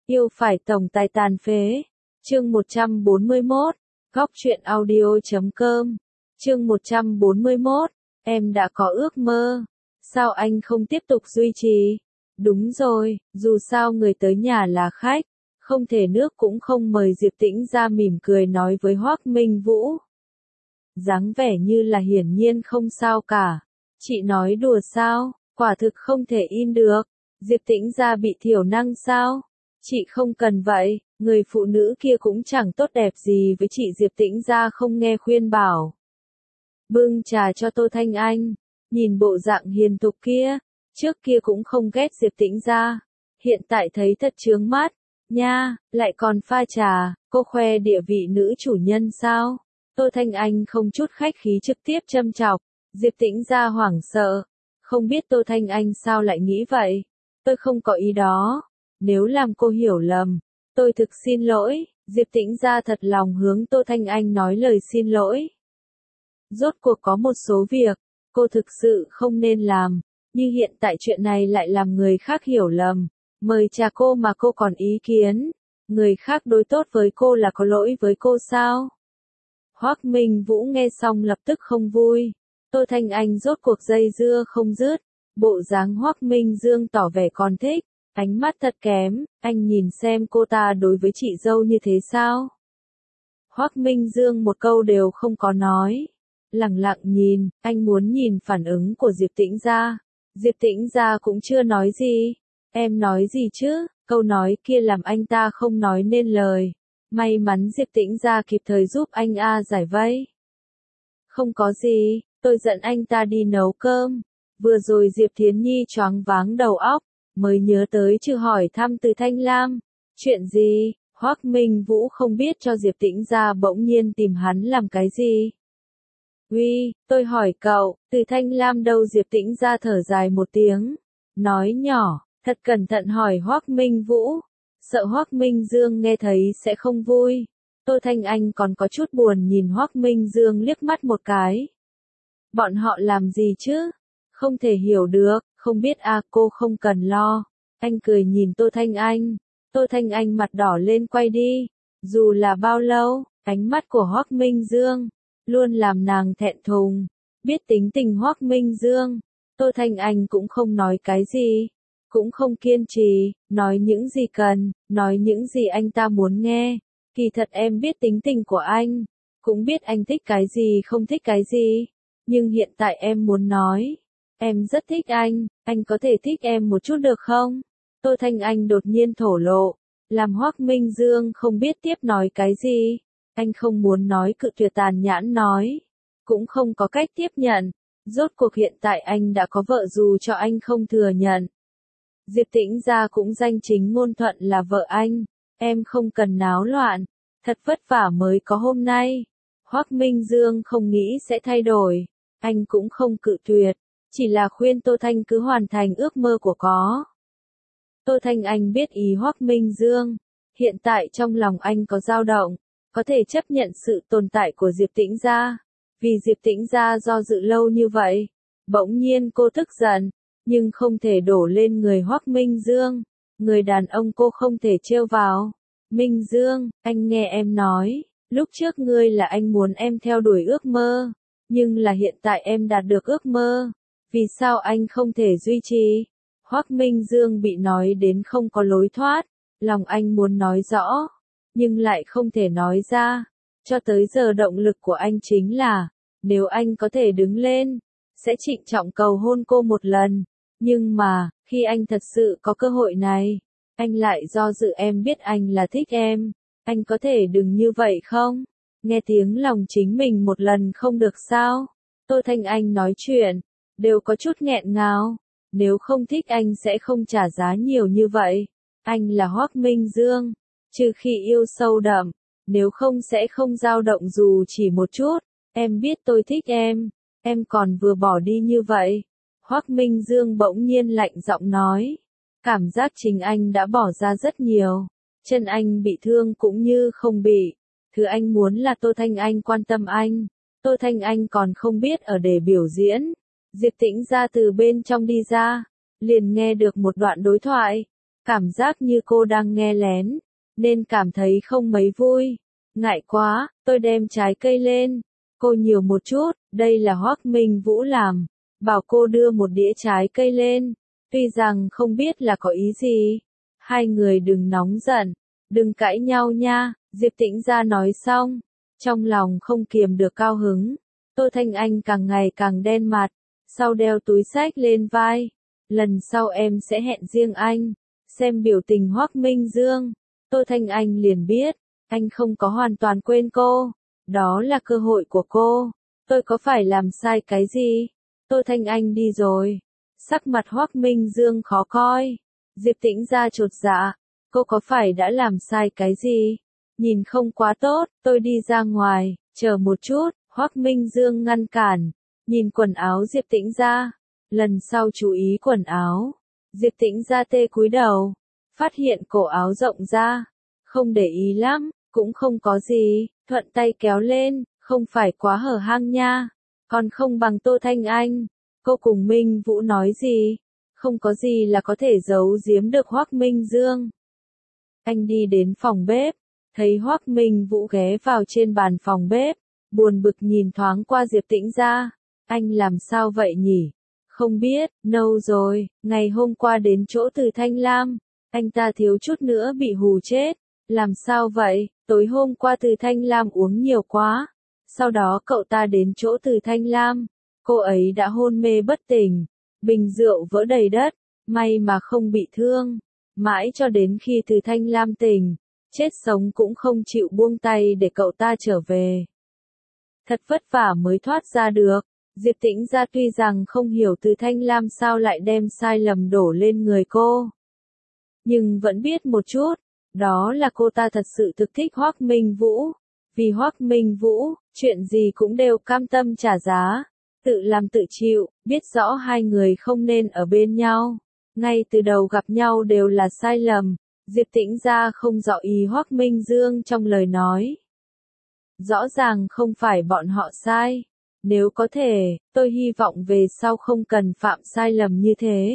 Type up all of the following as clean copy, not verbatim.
Yêu phải tổng tài tàn phế. Chương 141, Góc truyện audio.com. Chương 141, em đã có ước mơ. Sao anh không tiếp tục duy trì? Đúng rồi, dù sao người tới nhà là khách, không thể nước cũng không mời. Diệp Tĩnh ra mỉm cười nói với Hoắc Minh Vũ. Dáng vẻ như là hiển nhiên không sao cả. Chị nói đùa sao, quả thực không thể in được. Diệp Tĩnh ra bị thiểu năng sao? Chị không cần vậy, người phụ nữ kia cũng chẳng tốt đẹp gì với chị. Diệp Tĩnh ra không nghe khuyên bảo. Bưng trà cho Tô Thanh Anh, nhìn bộ dạng hiền thục kia, trước kia cũng không ghét Diệp Tĩnh ra, hiện tại thấy thật chướng mắt, nha, lại còn pha trà, cô khoe địa vị nữ chủ nhân sao? Tô Thanh Anh không chút khách khí trực tiếp châm chọc, Diệp Tĩnh ra hoảng sợ, không biết Tô Thanh Anh sao lại nghĩ vậy, tôi không có ý đó, nếu làm cô hiểu lầm, tôi thực xin lỗi. Diệp Tĩnh ra thật lòng hướng Tô Thanh Anh nói lời xin lỗi. Rốt cuộc có một số việc, cô thực sự không nên làm, như hiện tại chuyện này lại làm người khác hiểu lầm, mời trà cô mà cô còn ý kiến, người khác đối tốt với cô là có lỗi với cô sao? Hoắc Minh Vũ nghe xong lập tức không vui, Tô Thanh Anh rốt cuộc dây dưa không dứt, bộ dáng Hoắc Minh Dương tỏ vẻ còn thích, ánh mắt thật kém, anh nhìn xem cô ta đối với chị dâu như thế sao? Hoắc Minh Dương một câu đều không có nói. Lẳng lặng nhìn, anh muốn nhìn phản ứng của Diệp Tĩnh ra. Diệp Tĩnh ra cũng chưa nói gì. Em nói gì chứ? Câu nói kia làm anh ta không nói nên lời. May mắn Diệp Tĩnh ra kịp thời giúp anh giải vây. Không có gì, tôi dẫn anh ta đi nấu cơm. Vừa rồi Diệp Thiến Nhi choáng váng đầu óc, mới nhớ tới chưa hỏi thăm từ Thanh Lam. Chuyện gì? Hoắc Minh Vũ không biết cho Diệp Tĩnh ra bỗng nhiên tìm hắn làm cái gì. Uy, tôi hỏi cậu, từ Thanh Lam đâu? Diệp Tĩnh ra thở dài một tiếng, nói nhỏ, thật cẩn thận hỏi Hoắc Minh Vũ, sợ Hoắc Minh Dương nghe thấy sẽ không vui. Tô Thanh Anh còn có chút buồn nhìn Hoắc Minh Dương liếc mắt một cái. Bọn họ làm gì chứ? Không thể hiểu được, không biết cô không cần lo. Anh cười nhìn Tô Thanh Anh. Tô Thanh Anh mặt đỏ lên quay đi. Dù là bao lâu, ánh mắt của Hoắc Minh Dương luôn làm nàng thẹn thùng. Biết tính tình Hoắc Minh Dương, Tô Thanh Anh cũng không nói cái gì, cũng không kiên trì, nói những gì cần, nói những gì anh ta muốn nghe. Kỳ thật em biết tính tình của anh, cũng biết anh thích cái gì không thích cái gì, nhưng hiện tại em muốn nói, em rất thích anh có thể thích em một chút được không? Tô Thanh Anh đột nhiên thổ lộ, làm Hoắc Minh Dương không biết tiếp nói cái gì. Anh không muốn nói cự tuyệt, tàn nhẫn nói, cũng không có cách tiếp nhận. Rốt cuộc hiện tại anh đã có vợ dù cho anh không thừa nhận. Diệp Tĩnh ra cũng danh chính ngôn thuận là vợ anh, em không cần náo loạn, thật vất vả mới có hôm nay. Hoắc Minh Dương không nghĩ sẽ thay đổi, anh cũng không cự tuyệt, chỉ là khuyên Tô Thanh cứ hoàn thành ước mơ của có. Tô Thanh Anh biết ý Hoắc Minh Dương, hiện tại trong lòng anh có dao động, có thể chấp nhận sự tồn tại của Diệp Tĩnh ra. Vì Diệp Tĩnh ra do dự lâu như vậy, bỗng nhiên cô tức giận, nhưng không thể đổ lên người Hoắc Minh Dương. Người đàn ông cô không thể trêu vào. Minh Dương, anh nghe em nói, lúc trước ngươi là anh muốn em theo đuổi ước mơ, nhưng là hiện tại em đạt được ước mơ, vì sao anh không thể duy trì? Hoắc Minh Dương bị nói đến không có lối thoát, lòng anh muốn nói rõ, nhưng lại không thể nói ra. Cho tới giờ động lực của anh chính là, nếu anh có thể đứng lên, sẽ trịnh trọng cầu hôn cô một lần. Nhưng mà, khi anh thật sự có cơ hội này, anh lại do dự. Em biết anh là thích em, anh có thể đừng như vậy không? Nghe tiếng lòng chính mình một lần không được sao? Tô Thanh Anh nói chuyện, đều có chút nghẹn ngào. Nếu không thích anh sẽ không trả giá nhiều như vậy. Anh là Hoắc Minh Dương, trừ khi yêu sâu đậm, nếu không sẽ không dao động dù chỉ một chút. Em biết tôi thích em còn vừa bỏ đi như vậy. Hoắc Minh Dương bỗng nhiên lạnh giọng nói, cảm giác chính anh đã bỏ ra rất nhiều, chân anh bị thương cũng như không bị. Thứ anh muốn là Tô Thanh Anh quan tâm anh. Tô Thanh Anh còn không biết ở để biểu diễn. Diệp Tĩnh ra từ bên trong đi ra, liền nghe được một đoạn đối thoại. cảm giác như cô đang nghe lén, nên cảm thấy không mấy vui. Ngại quá, tôi đem trái cây lên. Cô nhiều một chút, đây là Hoắc Minh Vũ làm. Bảo cô đưa một đĩa trái cây lên. Tuy rằng không biết là có ý gì. Hai người đừng nóng giận, đừng cãi nhau nha, Diệp Tĩnh Gia nói xong. Trong lòng không kiềm được cao hứng. Tô Thanh Anh càng ngày càng đen mặt, sau đeo túi xách lên vai. Lần sau em sẽ hẹn riêng anh. Xem biểu tình Hoắc Minh Dương, Tô Thanh Anh liền biết, anh không có hoàn toàn quên cô. Đó là cơ hội của cô. Tôi có phải làm sai cái gì? Tô Thanh Anh đi rồi. Sắc mặt Hoắc Minh Dương khó coi. Diệp Tĩnh Gia chột dạ. Cô có phải đã làm sai cái gì? Nhìn không quá tốt, tôi đi ra ngoài, chờ một chút. Hoắc Minh Dương ngăn cản. Nhìn quần áo Diệp Tĩnh Gia. Lần sau chú ý quần áo. Diệp Tĩnh Gia tê cúi đầu. Phát hiện cổ áo rộng ra. Không để ý lắm, cũng không có gì. Thuận tay kéo lên, không phải quá hở hang nha. Còn không bằng Tô Thanh Anh. Cô cùng Minh Vũ nói gì? Không có gì là có thể giấu giếm được Hoắc Minh Dương. Anh đi đến phòng bếp, thấy Hoắc Minh Vũ ghé vào trên bàn phòng bếp, buồn bực nhìn thoáng qua Diệp Tĩnh Gia. Anh làm sao vậy nhỉ? Không biết, lâu rồi, ngày hôm qua đến chỗ Từ Thanh Lam, anh ta thiếu chút nữa bị hù chết. Làm sao vậy? Tối hôm qua Từ Thanh Lam uống nhiều quá. Sau đó cậu ta đến chỗ Từ Thanh Lam. Cô ấy đã hôn mê bất tỉnh. Bình rượu vỡ đầy đất. May mà không bị thương. Mãi cho đến khi Từ Thanh Lam tỉnh. Chết sống cũng không chịu buông tay để cậu ta trở về. Thật vất vả mới thoát ra được. Diệp Tĩnh Gia tuy rằng không hiểu Từ Thanh Lam sao lại đem sai lầm đổ lên người cô. Nhưng vẫn biết một chút. Đó là cô ta thật sự thực thích Hoắc Minh Vũ. Vì Hoắc Minh Vũ, chuyện gì cũng đều cam tâm trả giá. Tự làm tự chịu, biết rõ hai người không nên ở bên nhau. Ngay từ đầu gặp nhau đều là sai lầm. Diệp Tĩnh Gia không rõ ý Hoắc Minh Dương trong lời nói. Rõ ràng không phải bọn họ sai. Nếu có thể, tôi hy vọng về sau không cần phạm sai lầm như thế.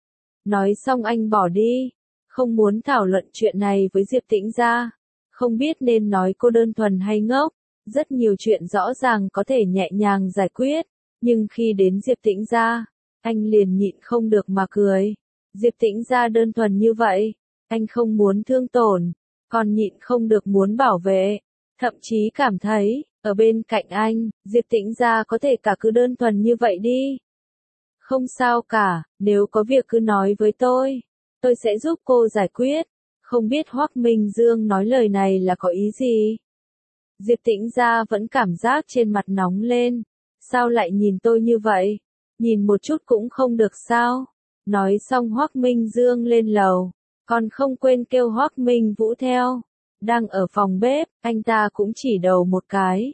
Nói xong anh bỏ đi. Không muốn thảo luận chuyện này với Diệp Tĩnh Gia. Không biết nên nói cô đơn thuần hay ngốc. Rất nhiều chuyện rõ ràng có thể nhẹ nhàng giải quyết. Nhưng khi đến Diệp Tĩnh Gia, anh liền nhịn không được mà cười. Diệp Tĩnh Gia đơn thuần như vậy. Anh không muốn thương tổn. Còn nhịn không được muốn bảo vệ. Thậm chí cảm thấy, ở bên cạnh anh, Diệp Tĩnh Gia có thể cả cứ đơn thuần như vậy đi. Không sao cả, nếu có việc cứ nói với tôi sẽ giúp cô giải quyết. Không biết Hoắc Minh Dương nói lời này là có ý gì? Diệp Tĩnh Gia vẫn cảm giác trên mặt nóng lên. Sao lại nhìn tôi như vậy? Nhìn một chút cũng không được sao? Nói xong Hoắc Minh Dương lên lầu. Còn không quên kêu Hoắc Minh Vũ theo. Đang ở phòng bếp, anh ta cũng chỉ đầu một cái.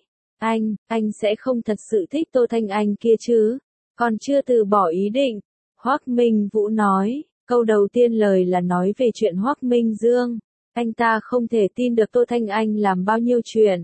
Anh sẽ không thật sự thích Tô Thanh Anh kia chứ? Còn chưa từ bỏ ý định. Hoắc Minh Vũ nói. Câu đầu tiên lời là nói về chuyện Hoắc Minh Dương. Anh ta không thể tin được Tô Thanh Anh làm bao nhiêu chuyện.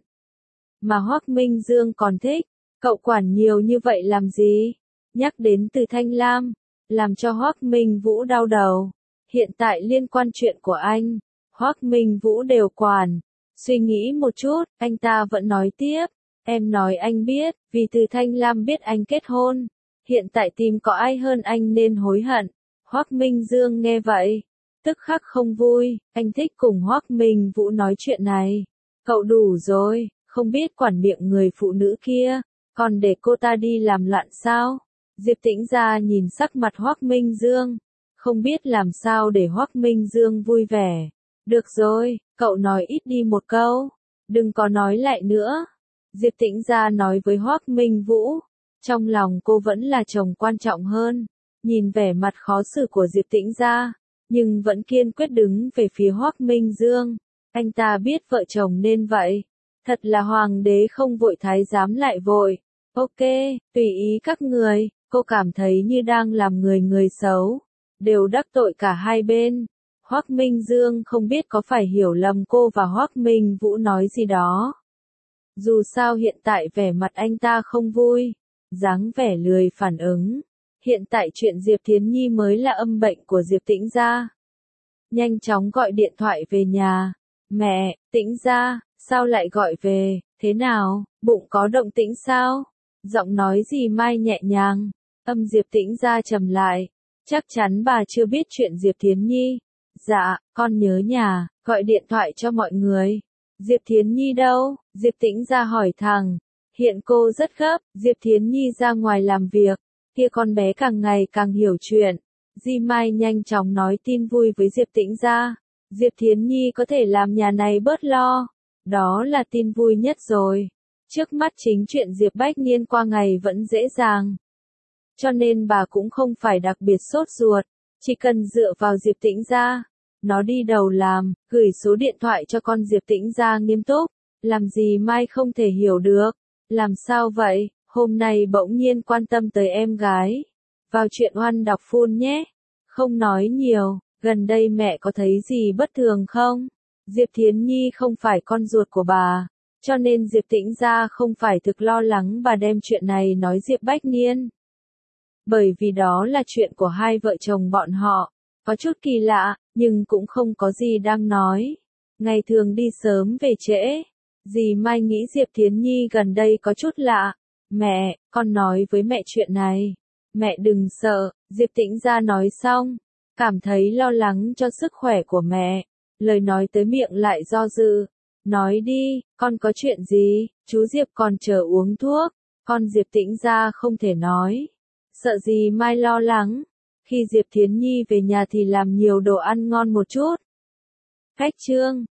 Mà Hoắc Minh Dương còn thích. Cậu quản nhiều như vậy làm gì? Nhắc đến Từ Thanh Lam. Làm cho Hoắc Minh Vũ đau đầu. Hiện tại liên quan chuyện của anh. Hoắc Minh Vũ đều quản. Suy nghĩ một chút, anh ta vẫn nói tiếp. Em nói anh biết, vì Từ Thanh Lam biết anh kết hôn. Hiện tại tìm có ai hơn anh nên hối hận. Hoắc Minh Dương nghe vậy, tức khắc không vui, anh thích cùng Hoắc Minh Vũ nói chuyện này. Cậu đủ rồi, không biết quản miệng người phụ nữ kia, còn để cô ta đi làm loạn sao? Diệp Tĩnh Gia nhìn sắc mặt Hoắc Minh Dương, không biết làm sao để Hoắc Minh Dương vui vẻ. Được rồi, cậu nói ít đi một câu, đừng có nói lại nữa. Diệp Tĩnh Gia nói với Hoắc Minh Vũ, trong lòng cô vẫn là chồng quan trọng hơn. Nhìn vẻ mặt khó xử của Diệp Tĩnh Gia, nhưng vẫn kiên quyết đứng về phía Hoắc Minh Dương. Anh ta biết vợ chồng nên vậy. Thật là hoàng đế không vội thái giám lại vội. Ok, tùy ý các người, cô cảm thấy như đang làm người xấu. Đều đắc tội cả hai bên. Hoắc Minh Dương không biết có phải hiểu lầm cô và Hoắc Minh Vũ nói gì đó. Dù sao hiện tại vẻ mặt anh ta không vui, dáng vẻ lười phản ứng. Hiện tại chuyện Diệp Thiến Nhi mới là âm bệnh của Diệp Tĩnh Gia. nhanh chóng gọi điện thoại về nhà. Mẹ, Tĩnh Gia, sao lại gọi về, thế nào, bụng có động tĩnh sao? Giọng nói dì Mai nhẹ nhàng, âm Diệp Tĩnh Gia trầm lại. Chắc chắn bà chưa biết chuyện Diệp Thiến Nhi. Dạ, con nhớ nhà, gọi điện thoại cho mọi người. Diệp Thiến Nhi đâu? Diệp Tĩnh Gia hỏi thẳng. Hiện cô rất gấp, Diệp Thiến Nhi ra ngoài làm việc. Kia con bé càng ngày càng hiểu chuyện. Di Mai nhanh chóng nói tin vui với Diệp Tĩnh Gia. Diệp Thiến Nhi có thể làm nhà này bớt lo. Đó là tin vui nhất rồi. Trước mắt chính chuyện Diệp Bách Niên qua ngày vẫn dễ dàng. Cho nên bà cũng không phải đặc biệt sốt ruột. Chỉ cần dựa vào Diệp Tĩnh Gia. Nó đi đầu làm, gửi số điện thoại cho con Diệp Tĩnh Gia nghiêm túc. Làm gì Mai không thể hiểu được. Làm sao vậy, hôm nay bỗng nhiên quan tâm tới em gái. Vào chuyện oan đọc phun nhé. Không nói nhiều, gần đây mẹ có thấy gì bất thường không? Diệp Thiến Nhi không phải con ruột của bà. Cho nên Diệp Tĩnh Gia không phải thực lo lắng bà đem chuyện này nói Diệp Bách Niên. Bởi vì đó là chuyện của hai vợ chồng bọn họ. Có chút kỳ lạ, nhưng cũng không có gì đang nói. Ngày thường đi sớm về trễ. Dì Mai nghĩ Diệp Thiến Nhi gần đây có chút lạ. Mẹ, con nói với mẹ chuyện này. Mẹ đừng sợ, Diệp Tĩnh Gia nói xong. Cảm thấy lo lắng cho sức khỏe của mẹ. Lời nói tới miệng lại do dự. Nói đi, con có chuyện gì? Chú Diệp còn chờ uống thuốc. Con Diệp Tĩnh Gia không thể nói. Sợ gì Mai lo lắng. Khi Diệp Thiến Nhi về nhà thì làm nhiều đồ ăn ngon một chút. Khách trương.